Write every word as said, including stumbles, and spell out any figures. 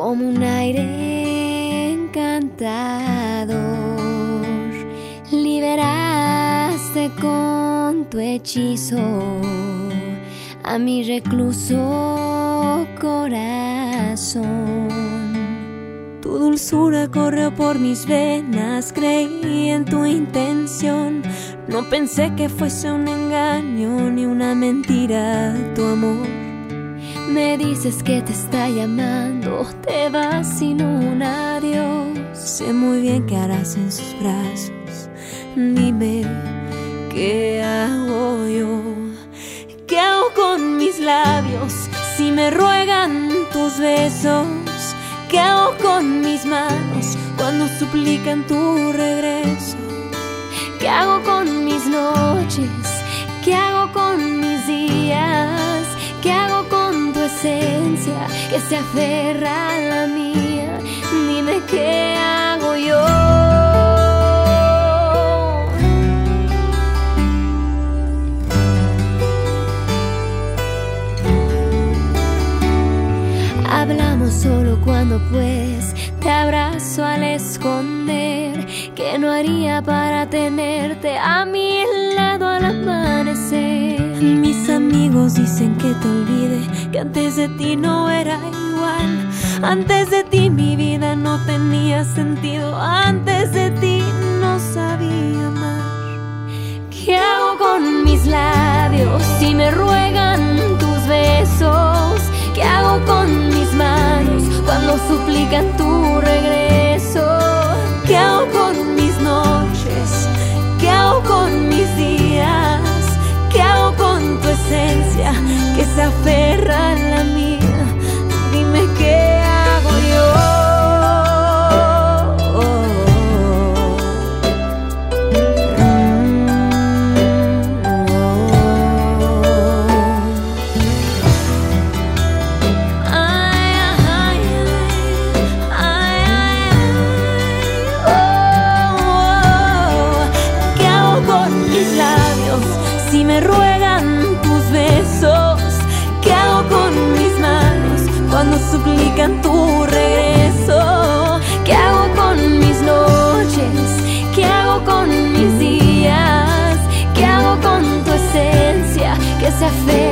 como un aire encantador. Liberaste con tu hechizo a mi recluso corazón. Tu dulzura corrió por mis venas, creí en tu intención. No pensé que fuese un engaño ni una mentira tu amor. Me dices que te está llamando, te vas sin un adiós. Sé muy bien qué harás en sus brazos. Dime, ¿qué hago yo? ¿Qué hago con mis labios si me ruegan tus besos? ¿Qué hago con mis manos cuando suplican tu regreso? ¿Qué hago con mis noches? ¿Qué hago con mis días? ¿Qué hago con tu esencia que se aferra a la mía? Dime, ¿qué hago yo? Hablamos solo cuando pues te abrazo al esconder. ¿Qué no haría para tenerte a mi lado al amanecer? Mis amigos dicen que te olvide, que antes de ti no era igual. Antes de ti mi vida no tenía sentido, antes de ti no sabía amar. ¿Qué hago con mis labios si me ruegan tus besos? ¿Qué hago con mis manos cuando suplican tu regreso? ¿Qué hago con mis noches? ¿Qué hago con mis días? ¿Qué hago con tu esencia que se aferra a la mía? Dime, ¿qué hago yo? Si me ruegan tus besos, ¿qué hago con mis manos cuando suplican tu regreso? ¿Qué hago con mis noches? ¿Qué hago con mis días? ¿Qué hago con tu esencia que se aferra